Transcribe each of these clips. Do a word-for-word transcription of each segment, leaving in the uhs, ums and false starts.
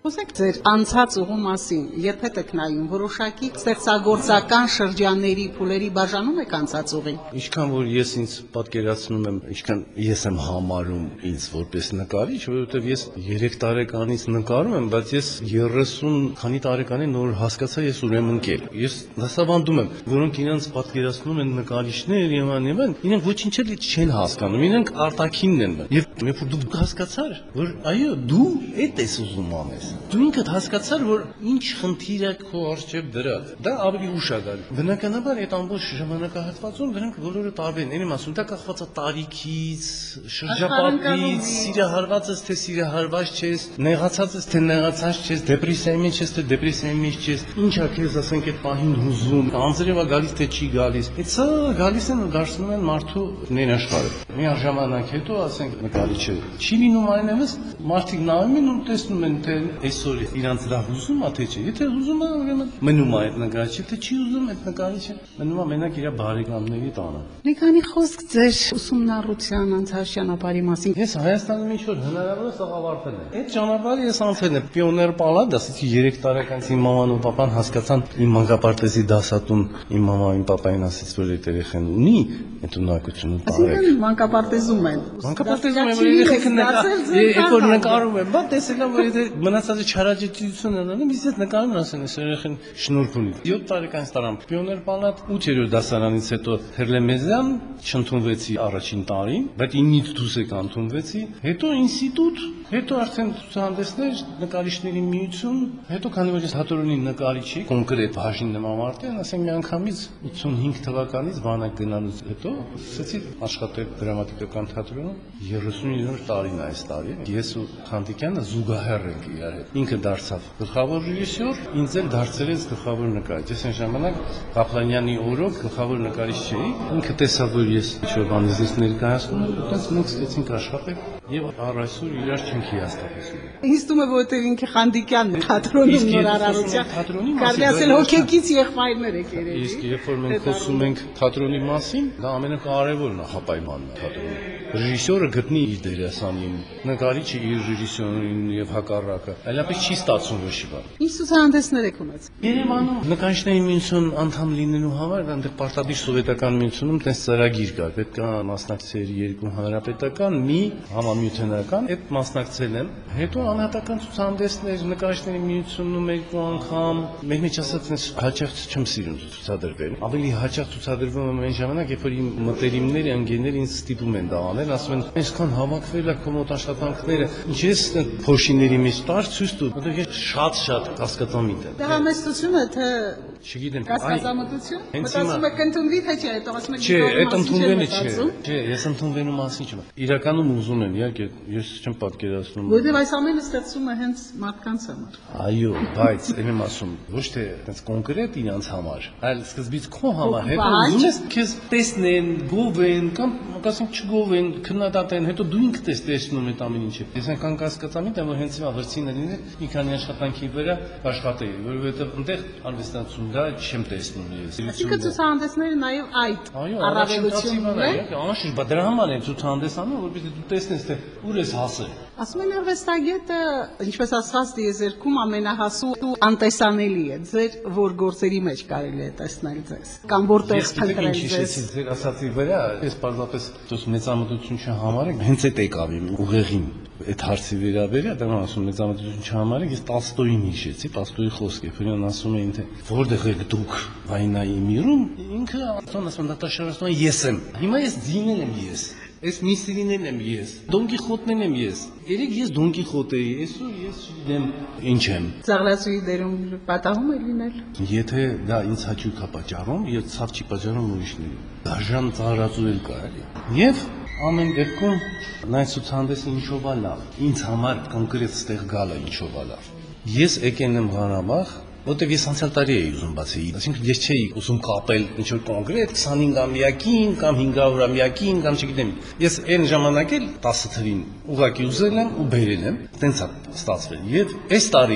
Խոսեք ձեր անցած ուղու մասին, երբ եք նայում որոշակի ստեղծագործական շրջանների փուլերի բաժանում եք անցած ուղին։ Ինչքան որ ես ինձ պատկերացնում եմ, ինչքան ես եմ համարում ինձ որպես նկարիչ, որովհետև ես երեք տարեկանից նկարում եմ, բայց ես երեսուն քանի տարեկան եմ նոր հասկացա ես ուրեմն կել։ Ես դասավանդում եմ, որոնք իրենց պատկերացնում են նկարիչներ եւ այն եւ այն, իրենք ոչինչ էլ չեն հասկանում, իրենք արտաքինն են։ Եվ երբ որ դու հասկացար, որ այո, դու էդ ես ուզում անես։ Դու ինքդ հասկացար, որ ինչ խնդիր է քո առջև դրած։ Դա ավելի ուշ է գալի։ Բնականաբար այդ ամբողջ ժամանակահատվածում դրանք բոլորը տարբեր են։ Եմ ասում, դա կախված է տարիքից, շրջապատից, սիրահարված ես թե սիրահարված չես, նեղացած ես թե նեղացած չես, դեպրեսիայի մեջ ես թե դեպրեսիայի մեջ չես։ Ինչ է քեզ ասենք այդ պահին հուզում, անձրև է գալիս թե չի գալիս։ Այդ սա գալիս են ու դարձնում են մարդու ներաշխարհը։ Մի ժամանակ հետո ասենք նկարիչը չի լինում այնևս, մարդիկ նայում են ու տեսնում են թե այսօր իրանց դա հուզում է թե չէ։ Եթե հուզում է, ուրեմն մնում է այդ նկարիչը, թե չի հուզում այդ նկարիչը, մնում է մենակ իր բարեկամների տանը։ Մի քանի խոսք ձեր ուսումնառության անցած ճանապարհի մասին։ Ես Հայաստանում ինչ որ հնարավոր է սաղավարտել եմ։ Այդ ճանապարհը ես անցել եմ Պիոներ պալատ, ասեցի երեք տարեկան իմ մաման ու պապան հասկացան իմ մանկապարտեզի դասատուն իմ մամային ու պապային ասեց որ այդ երեխան ունի այդ ունակությունը տարեք։ Այսինքն մանկապարտեզում են։ Մանկապարտեզում եմ որ երեխեքը երբ որ նկարում եմ, բա տեսել եմ որ եթե մնացածը չարաճճություն են անում, իսկ այդ նկարումն ասեն այս երեխան շնորհք ունի։ յոթ տարեկան տարամ Պիոներ պալատ ութերորդ դասարանից հետո Հերլեմեզյան չընդունվեցի առաջին տարին, բայց իննից դուրս եկա ընդունվեցի, հետո ինստիտուտ, հետո արդեն ցուցահանդեսներ, նկարիչների միություն, հետո քանի որ ես հատորունի նկարիչ էի, կոնկրետ բաժին եմ ամարտել, ասեմ մի անգամից ութսունհինգ թվականից բանակ գնալուց հետո սկսեցի աշխատել դրամատիկական թատրոնում երեսունինորդ տարին է այս տարի։ Ես ու Խանդիկյանը զուգահեռ ենք իրար հետ։ Ինքը դարձավ գլխավոր ռեժիսոր, ինձ էլ դարձրեց գլխավոր նկարիչ։ Ես այն ժամանակ Ղափլանյանի օրոք գլխավոր նկարիչ չէի։ Ինքը տեսավ որ ես ինչ-որ բանից ներկայացնում եմ, այդպես մենք սկսեցինք աշխատել եւ առ այսօր իրար չենք հիասթափեցնում։ Ինձ թվում է որտեղ ինքը Խանդիկյանն է թատրոնում նոր արարության։ Կարելի ասել հոգեկից եղբայրներ եք երևի։ Իսկ երբ որ մենք խոսում ենք թատրոնի մասին, դա ամենակարևոր նախապայմանն է թատրոնի։ Ռեժիսորը գտնի իր դերասանին, նկարիչը իր ռեժիսորին եւ հակառակը։ Այլապես չի ստացվում ոչի բան։ Ինչ ցուցահանդեսներ եք ունեցել։ Երևանում նկարիչների միություն անդամ լինելու համար այնտեղ պարտադիր սովետական միությունում տես ծրագիր կար, պետք է մասնակցեր երկու հանրապետական, մի համամիութենական, այդ մասնակցել եմ։ Հետո անհատական ցուցահանդեսներ նկարիչների միությունում երկու անգամ, մեր մեջ ասած ես հաճախ չեմ սիրում ցուցադրվել։ Ավելի հաճախ ցուցադրվում եմ այն ժամանակ, երբ որ իմ մտերիմները, ընկերները ինձ ստիպում են դա անել, ասում են, այսքան հավաքվել է քո մոտ աշխատանքները, ինչ ես փոշիների մեջ տար ցույց տու, որտեղ ես շատ-շատ կասկածամիտ եմ։ Դա համեստություն է թե չգիտեմ, կասկածամտություն։ Մտածում եք ընդունվի թե չէ, հետո ասում եք չէ, այդ ընդունվելը չէ։ Չէ, ես ընդունվելու մասին չեմ։ Իրականում ուզում եմ, իհարկե, ես չեմ պատկերացնում։ Որտեղ այս ամենը ստեղծում է հենց մարդկանց համար։ Այո, բայց եմ ասում, ոչ թե այնպես կոնկրետ իրանց համար, այլ սկզբից քո համար, հետո ուզում ես քեզ տեսնեն, գովեն կամ ասենք չգովեն, քննադատեն, հետո դու ինքդ ես տեսնում այդ ամեն ինչը։ Ես այնքան կասկածամիտ եմ, որ հենց հիմա վրցինը լիներ մի քանի աշխատանքի վրա աշխատեի, որովհետև այնտեղ արվեստացում դա չեմ տեսնում ես։ Այսինքն ցուցահանդեսները նաև այդ առավելությունն է։ Անշուշտ, բայց դրա համար են ցուցահանդես անում, որովհետև դու տեսնես թե ուր ես հասել։ Ասում են արվեստագետը, ինչպես ասված դիեզերքում ամենահասու ու անտեսանելի է։ Ձեր որ գործերի մեջ կարելի է տեսնել ձեզ։ Կամ որտեղ փնտրել ձեզ։ Ձեր ասացի վրա, ես պարզապես դուք մեծամտություն չհամարեք, հենց այդ եկավ իմ ուղեղին։ Այդ հարցի վերաբերյալ դա ասում մեծամտություն չհամարեք, ես Տոլստոյին հիշեցի, Տոլստոյի խոսքը, որն ասում էին թե որտեղ եք դուք վայնայի միրում, ինքը ասում է դատաշարասում ես եմ։ Հիմա ես դինել եմ ես։ Ես Միսրիներն եմ ես, Դոն Կիխոտներն եմ ես։ Երեք ես Դոն Կիխոտ էի, այսօր ես չգիտեմ ինչ եմ։ Ծաղրացուի դերում պատահում է լինել։ Եթե դա ինձ հաճույք է պատճառում, եւ ցավ չի պատճառում ուրիշներին։ Դաժան ծաղրացու էլ կա էլի։ Եվ ամեն դեպքում նայ ցուցահանդեսը ինչով է լավ։ Ինձ համար կոնկրետ ստեղ գալը ինչով է լավ։ Ես եկել եմ Ղարաբաղ, որտեղ ես անցյալ տարի էի ուզում բացեի, այսինքն ես չէի ուզում կապել ինչ-որ կոնկրետ քսանհինգամյակին կամ հինգավորամյակին կամ չգիտեմ։ Ես այն ժամանակ էլ տասը թվին ուղղակի ուզել եմ ու բերել եմ, տենց է ստացվել։ Եվ այս տարի էլ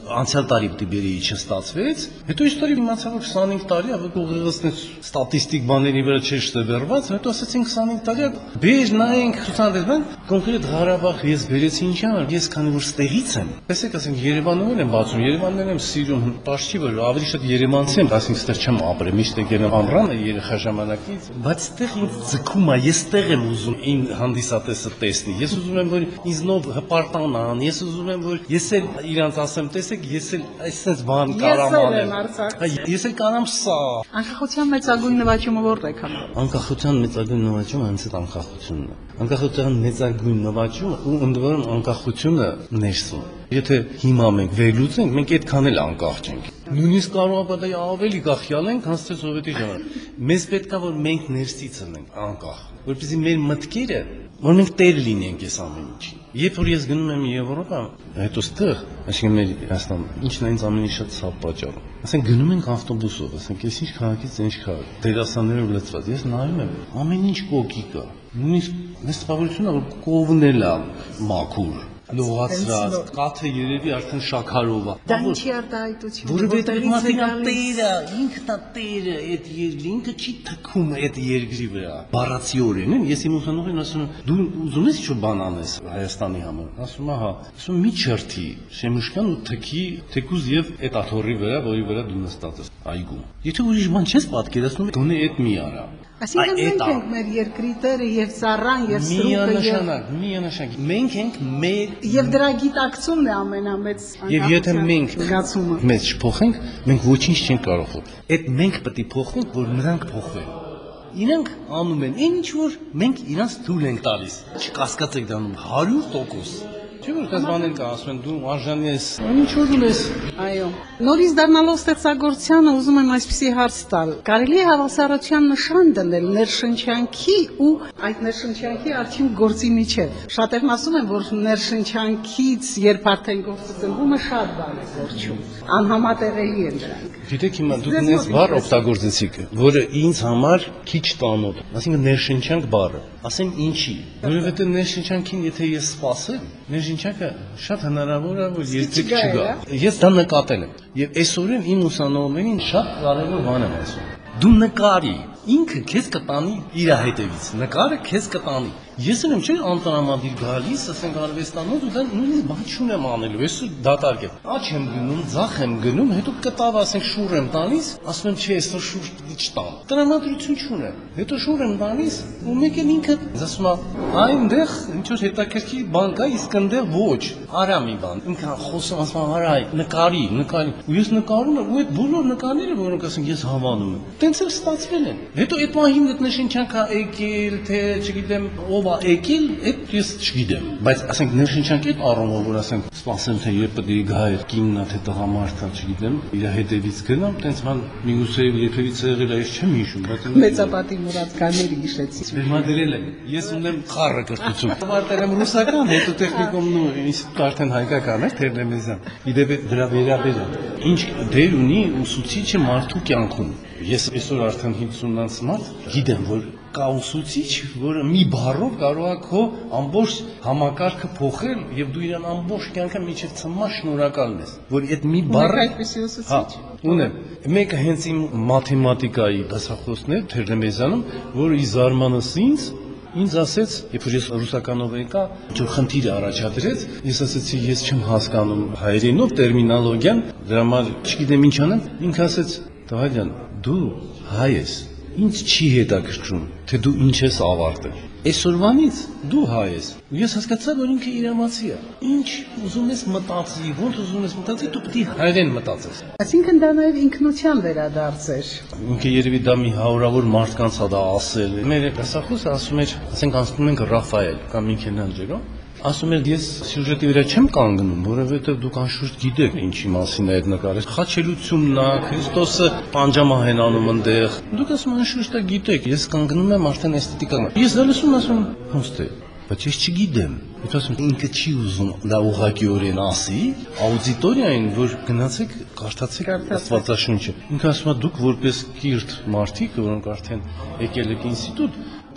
անցյալ տարի դիբերի չստացվեց, հետո իստորի իմացա որ քսանհինգ տարի ավը կողերսնեց ստատիստիկ բաների վրա չէ շտեվերված, հետո ասեցին քսանհինգ տարի բեր նայենք ցուցադրվան կոնկրետ Ղարաբաղ ես բերեցի ինչ համար, ես քանի որ ստեղից եմ, տեսեք ասենք Երևանում եմ բացում, Երևանն եմ սիրում, պաշտի որ ավելի շատ երևանցի եմ, ասենք ստեղ չեմ ապրել, միշտ եկել եմ ամռանը երեխա ժամանակից, բայց ստեղ ինձ ձգում է, ես ստեղ եմ ուզում ին հանդիսատեսը տեսնի, ես ուզում եմ որ ինձնով հպարտանան, ես ուզում եմ որ ես էլ իրանց ասեմ, տեսեք, ես էլ այսպես բան կարամ անեմ, ես էլ կարամ սա։ Անկախության մեծագույն նվաճումը որտե՞ք է համարում։ Անկախության մեծագույն նվաճումը հենց այդ անկախությունն է։ Անկախության մեծագույն նվաճումը ու ընդ որում անկախությունը ներսում։ Եթե հիմա մենք վերլուծենք, մենք այդքան էլ անկախ չենք։ Նույնիսկ կարող է պատահի ավելի գախյալ ենք, քան թե սովետի ժամանակ։ Մեզ պետք է որ մենք ներսից լինենք անկախ, որպեսզի մեր մտքերը, որ մենք տեր լինենք այս ամեն ինչի։ Երբ որ ես գնում եմ Եվրոպա, հետո ստեղ, այսինքն մեր Հայաստան, ինչն է ինձ ամենից շատ ցավ պատճառը։ Ասենք գնում ենք ավտոբուսով, ասենք ես ինչ քաղաքից ինչ քաղաք, դերասաններով լցված, ես նայում եմ, ամեն ինչ կոկիկ է։ Նույնիսկ մեծ տպավորություն է, որ կովնել է մաքուր, լողացրած, կաթը երևի արդեն շաքարով է։ Դա ինչի արտահայտություն։ Որովհետև մարդիկա տերը, ինքն է տերը, այդ երկրի ինքը չի թքում այդ երկրի վրա։ Բառացիորեն, ես իմ ուսանողին ասում եմ, դու ուզում ես ինչ-որ բան անես Հայաստանի համար։ Ասում եմ, հա, ասում մի չրթի, շեմուշկան ու թքի, թեկուզ եւ այդ աթոռի վրա, որի վրա դու նստած ես այգում։ Եթե ուրիշ բան չես պատկերացնում, գոնե այդ մի արա։ Այսինքն մենք ենք մեր երկրի տերը եւ ծառան եւ սրուկը եւ միանշանակ, միանշանակ։ Մենք ենք մեր եւ դրա գիտակցումն է ամենամեծ եւ եթե մենք զգացումը մեզ չփոխենք, մենք ոչինչ չենք կարող փոխել։ Այդ մենք պետք է փոխենք, որ նրանք փոխվեն։ Իրանք անում են այն ինչ որ մենք իրանց թույլ ենք տալիս։ Չկասկածեք դառնում հարյուր տոկոս։ Չէ՞ որ դες բաներ կա, ասում են դու արժանի ես, ինչ որ ունես։ Այո։ Նորից դառնալով ստեղծագործությանը ուզում եմ այսպիսի հարց տալ։ Կարելի է հավասարության նշան դնել ներշնչանքի ու այդ ներշնչանքի արդյունք գործի միջև։ Շատերն ասում են, որ ներշնչանքից երբ արդեն գործը ծնվում է, շատ բան է գործում։ Անհամատեղելի են դրանք։ Գիտեք հիմա դուք ինձ բառ օգտագործեցիք, որը ինձ համար քիչ տանոթ, ասինքն ներշնչանք բառը։ Ասեմ ինչի, որովհետև ներշնչանքին եթե ես սпасեմ, ներշնչանքը շատ հնարավոր է որ երբեք չգա։ Ես դա նկատել եմ եւ այսօրին իմ ուսանողներին շատ կարևոր բան եմ ասում։ Դու նկարի, ինքը քեզ կտանի իր հետևից, նկարը քեզ կտանի։ Ես եմ չէ անտանամադիր գալիս, ասենք արվեստանոց ու դա նույնիսկ բան չունեմ անելու, ես դատարկ եմ։ Աչ եմ գնում, ձախ եմ գնում, հետո կտավ ասենք շուռ եմ տալիս, ասում եմ չէ, այսօր շուռ չտամ։ Տրամադրություն չունեմ։ Հետո շուռ եմ տալիս ու մեկ էլ ինքը ասում է, այնտեղ ինչ որ հետաքրքիր բան կա, իսկ այնտեղ ոչ։ Արա մի բան։ Ինքը խոսում ասում արա, նկարի, նկարի։ Ու ես նկարում եմ, ու այդ բոլոր նկարները, որոնք ասենք ես հավանում եմ, տենց էլ ստացվել են։ Հետո այդ մահին այդ նշանչանքա եկել, թե չգիտեմ ով եկել, այդ ես չգիտեմ, բայց ասենք ներշնչանքի այդ առումով որ ասենք սպասեմ թե երբ պետք է գա այդ կիննա թե տղամարդը, չգիտեմ, իր հետևից գնամ, տենց բան միուսեև երբևիցե եղել է, ես չեմ հիշում, բայց մեծապատի մուրացկաների հիշեցի։ Բեմադրել եմ, ես ունեմ խառը կրթություն։ Ավարտել եմ ռուսական, հետո տեխնիկումն ու ինստիտուտ արդեն հայկական է, Թերնեմեզյան։ Իդեպ դրա վերաբերյալ ինչ դեր ունի ուսուցիչը մարդու կյանքում։ Ես այսօր արդեն հինգսուն-անց մարդ գիտեմ, որ կա ուսուցիչ, որը մի բառով կարող է քո ամբողջ համակարգը փոխել եւ դու իրան ամբողջ կյանքը միջև ծնմա շնորհակալ ես, որ այդ մի բառը այդպեսի ուսուցիչ։ Հա, ունեմ։ Մեկը հենց իմ մաթեմատիկայի դասախոսն է Թերնեմեզյանում, որը ի զարմանս ինձ ինձ ասեց, երբ որ ես ռուսականով եկա, ինչ խնդիր առաջադրեց, ես ասեցի, ես չեմ հասկանում հայերենով տերմինոլոգիան, դրա համար չգիտեմ ինչ անեմ, ինքը ասեց, Տղաջան, դու հայ ես, ինձ չի հետաքրքրում, թե դու ինչ ես ավարտել։ Այսօրվանից դու հայ ես։ Ու ես հասկացա, որ ինքը իրավացի է։ Ինչ ուզում ես մտածի, ոնց ուզում ես մտածի, դու պետք է հայերեն մտածես։ Այսինքն դա նաև ինքնության վերադարձ էր։ Ինքը երևի դա մի հարյուրավոր մարդկանց է դա ասել։ Մեր դասախոսը ասում էր, ասենք անցնում ենք Ռաֆայել կամ Միքելանջելո, ասում էր ես սյուժետի վրա չեմ կանգնում, որովհետև դուք անշուշտ գիտեք ինչի մասին է այդ նկարը։ Խաչելությունն է, Քրիստոսը պանջամահեն անում այնտեղ։ Դուք ասում անշուշտ գիտեք, ես կանգնում եմ արդեն էսթետիկան։ Ես դա լսում ասում, ոնց թե, բայց ես չգիտեմ։ Ես ասում ինքը չի ուզում դա ուղղակիորեն ասի աուդիտորիային, որ գնացեք կարդացեք Աստվածաշունչը։ Ինքը ասում է դուք որպես կիրթ մարդիկ, որոնք արդեն եկել եք ինստիտուտ,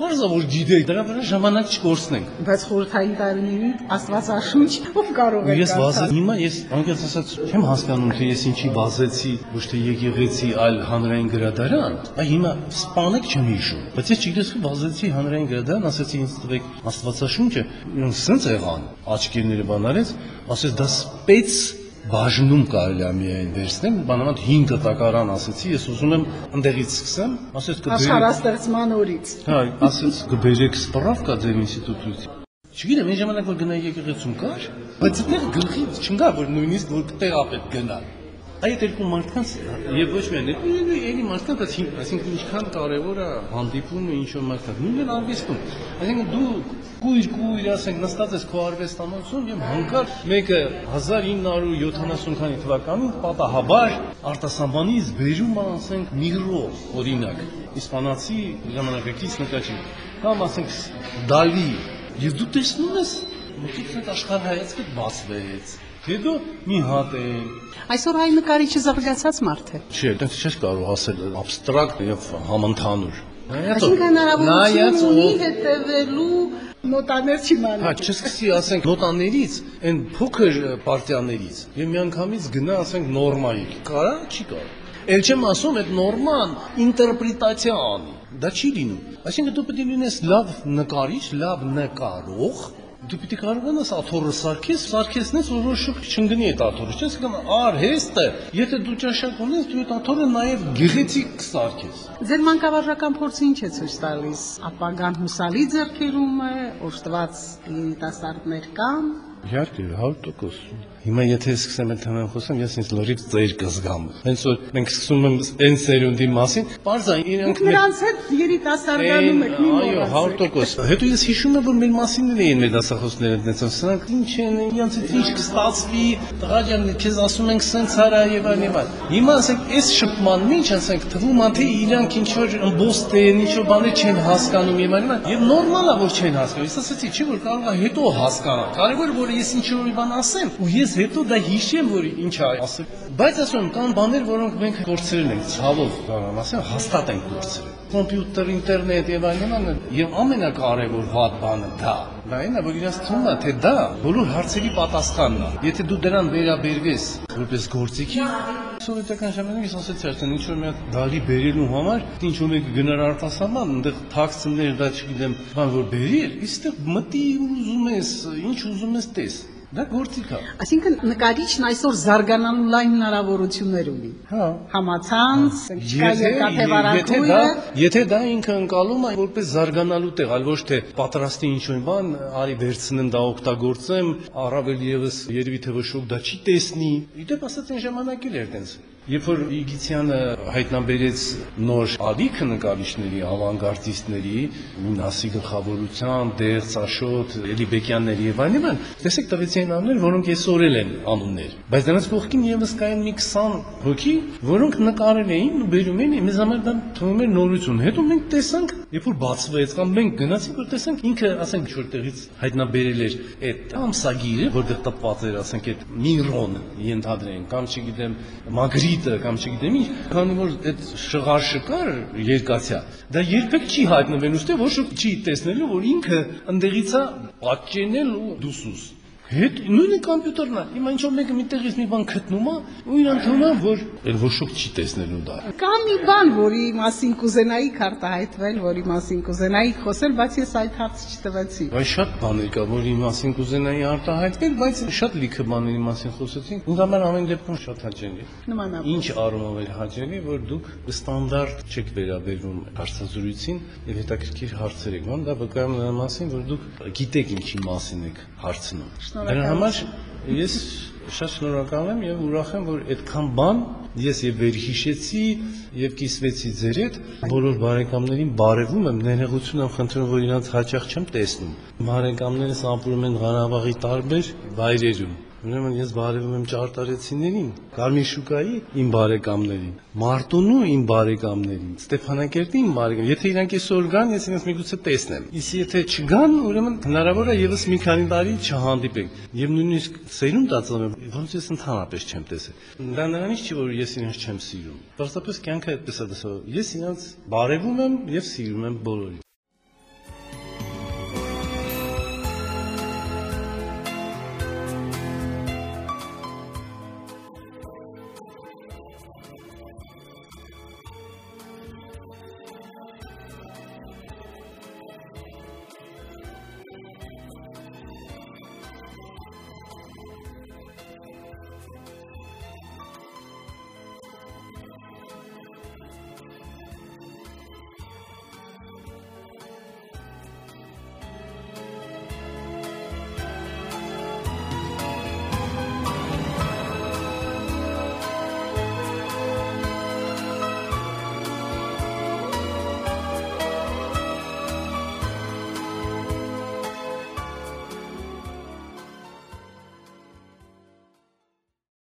Բարձր որ գիտեք, դրա վրա ժամանակ չկորցնենք։ Բայց խորհրդային տարիներին Աստվածաշունչ ով կարող է Ես վազել, հիմա ես անկեղծ ասած չեմ հասկանում, թե ես ինչի վազեցի, ոչ թե եկեղեցի, այլ հանրային գրադարան, այ հիմա սպանեք չեմ հիշում։ Բայց ես չգիտես վազեցի հանրային գրադարան, ասեցի ինձ տվեք Աստվածաշունչը, ինձ սենց եղան, աչքերները բանալեց, ասես դա սպեց բաժնում կարելի է միայն վերցնել, բանավանդ հինգ տակարան ասեցի, ես ուզում եմ ընդեղից սկսեմ, ասես կբերեք աշխարհաստեղծման օրից։ Հա, ասեց կբերեք սպրավկա ձեր ինստիտուտից։ Չգիտեմ, այն ժամանակ որ գնայի եկեղեցում կար, բայց այդտեղ գլխի չընկա որ նույնիսկ որ տեղ ապետ գնալ։ Այդ երկու մարդկանց եւ ոչ միայն էլի մարդկանց, այսինքն ինչքան կարեւոր է հանդիպումը ինչ որ մարդկանց, նույնն արվեստում։ Այսինքն դու կույր-կույր, ասենք, նստած ես քո արվեստանոցում եւ հանկարծ մեկը հազար ինը հարյուր յոթանասուն քանի թվականին պատահաբար արտասահմանից բերում է, ասենք, Միրո, օրինակ, իսպանացի ժամանակակից նկարիչ, կամ ասենք Դալի, եւ դու տեսնում ես, մեկից աշխարհայացքը բացվեց։ Հետո մի հատ է։ Այսօր այ նկարիչը զարգացած մարդ է։ Չէ, դեռ չես կարող ասել абստրակտ եւ համընդհանուր։ Այսինքն հնարավորություն ունի հետևելու նոտաներ չիմանալ։ Հա, չսկսի ասենք նոտաներից, այն փոքր պարտիաներից եւ միանգամից գնա ասենք նորմայի։ Կարա, չի կարող։ Էլ չեմ ասում այդ նորման ինտերպրետացիա անի։ Դա չի լինում։ Այսինքն դու պետք է լինես լավ նկարիչ, լավ նկարող, դու պետք է կարողանաս աթոռը սարքես, սարքեսնես որ ոչ շուտ չընկնի այդ աթոռը։ Չես գնա արհեստը, եթե դու ճաշակ ունես, դու այդ աթոռը նաև գեղեցիկ կսարքես։ Ձեր մանկավարժական փորձը ինչ է ցույց տալիս։ Ապագան հուսալի ձեռքերում է, օժտված երիտասարդներ կան։ Իհարկե, հարյուր տոկոս։ Հիմա եթե սկսեմ այդ թեման խոսեմ, ես ինձ լրիվ ծեր կզգամ։ Հենց որ մենք սկսում ենք այն սերունդի մասին, բարձա իրանք նրանց հետ երիտասարդանում եք մի այո, հարյուր տոկոս։ Հետո ես հիշում եմ, որ մեր մասին էին մեր դասախոսները այդպես, սրանք ինչ են, իրանց հետ ինչ կստացվի, տղա ջան, քեզ ասում ենք սենց արա եւ այլ եւ այլ։ Հիմա ասենք, այս շփման ինչ ասենք, թվում է թե իրանք ինչ որ ըմբոստ են, ինչ որ բաներ չեն հասկանում եւ այլ։ Եվ նորմալ է որ չեն հասկանում։ Ես ասացի, չի որ կարող է հետո հասկանալ։ Կարևորը որ ես ինչ որ բան ասեմ, ու ես հետո դա հիշեմ, որ ինչ է ասել։ Բայց ասում եմ, կան բաներ, որոնք մենք կորցրել ենք, ցավով կարող ասեմ, հաստատ ենք կորցրել։ Կոմպյուտեր, ինտերնետ եւ այլն, եւ ամենակարևոր վատ բանը դա։ Դա այն է, որ իրաց թվում է, թե դա բոլոր հարցերի պատասխանն է։ Եթե դու դրան վերաբերվես որպես գործիքի, սովետական ժամանակ ես ասեցի, արդեն ինչ որ մի հատ դալի բերելու համար, ինչ որ մեկ գնար արտասահման, այնտեղ թաքցներ, դա չգիտեմ, բան որ բերիր, իստեղ մտի ուզում ես, ինչ ուզում ես տես։ Դա գործիք է։ Այսինքն նկարիչն այսօր զարգանալու լայն հնարավորություններ ունի։ Հա։ Համացանց, երկաթևարակույրը։ Եթե դա ինքը ընկալում է որպես զարգանալու տեղ, այլ ոչ թե պատրաստի ինչ-որ բան, արի վերցնեմ դա օգտագործեմ, առավել եւս երևի թե ոչ ոք դա չի տեսնի։ Իդեպ ասած այն ժամանակ էլ էր տենց։ Երբ որ Իգիթյանը հայտնաբերեց նոր ալիքը նկարիչների, ավանգարդիստների, Մինասի գլխավորության, Դեղց, Աշոտ, Էլիբեկյանների եւ այլն, տեսեք տվեցի այն անուններ, որոնք այսօր են անուններ։ Բայց դրանց կողքին եւս կային մի քսան հոգի, որոնք նկարել էին ու բերում էին, մեզ համար դա թվում էր նորություն։ Հետո մենք տեսանք, երբ որ բացվեց կամ մենք գնացինք, որ տեսանք ինքը, ասենք, որտեղից հայտնաբերել էր այդ ամսագիրը, որտեղ տպված էր, ասենք, այդ Միրոն ենթադրեն, կամ չգիտեմ, Մագրիտը, կամ չգիտեմ ինչ, քանի որ այդ շղարշը կար երկաթյա, դա երբեք չի հայտնվել, ուստի ոչ ոք չի տեսնելու, որ ինքը ընդեղից է պատճենել ու դուսուս։ Հետ նույնը կոմպյուտերն է։ Հիմա ինչ որ մեկը մի տեղից մի բան գտնում է, ու իրան թվում է, որ էլ ոչ ոք չի տեսնելու դա։ Կա մի բան, որի մասին կուզենայի քարտահայտվել, որի մասին կուզենայի խոսել, բայց ես այդ հարցը չտվեցի։ Բայց շատ բաներ կա, որի մասին կուզենայի արտահայտվել, բայց շատ լիքը բաների մասին խոսեցինք։ Ինձ համար ամեն դեպքում շատ հաճելի։ Նմանապես։ Ինչ առումով է հաճելի, որ դուք ստանդարտ չեք վերաբերվում հարցազրույցին եւ հետաքրքիր հարցեր եք։ Ման դա վկայում է նրա մասին, որ դուք գիտեք ինչի մասին եք հարցնում։ Դրա համար ես շատ շնորհակալ եմ եւ ուրախ եմ, որ այդքան բան ես եւ վերհիշեցի եւ կիսվեցի ձեր հետ, բոլոր բարեկամներին բարևում եմ, ներողություն եմ խնդրում, որ իրանց հաճախ չեմ տեսնում։ Բարեկամներս ապրում են Ղարաբաղի տարբեր վայրերում։ Ուրեմն ես բարևում եմ ճարտարեցիներին, Կարմիր շուկայի իմ բարեկամներին, Մարտունու իմ բարեկամներին, Ստեփանակերտի իմ բարեկամներին։ Եթե իրանք այսօր գան, ես իրենց միգուցե տեսնեմ։ Իսկ եթե չգան, ուրեմն հնարավոր է եւս մի քանի տարի չհանդիպենք։ Եվ նույնիսկ սերունդ ածում եմ, ոնց ես ընդհանրապես չեմ տեսել։ Դա նրանից չի, որ ես իրենց չեմ սիրում։ Պարզապես կյանքը այդպես է դասով։ Ես իրենց բարևում եմ եւ սիրում եմ բոլորին։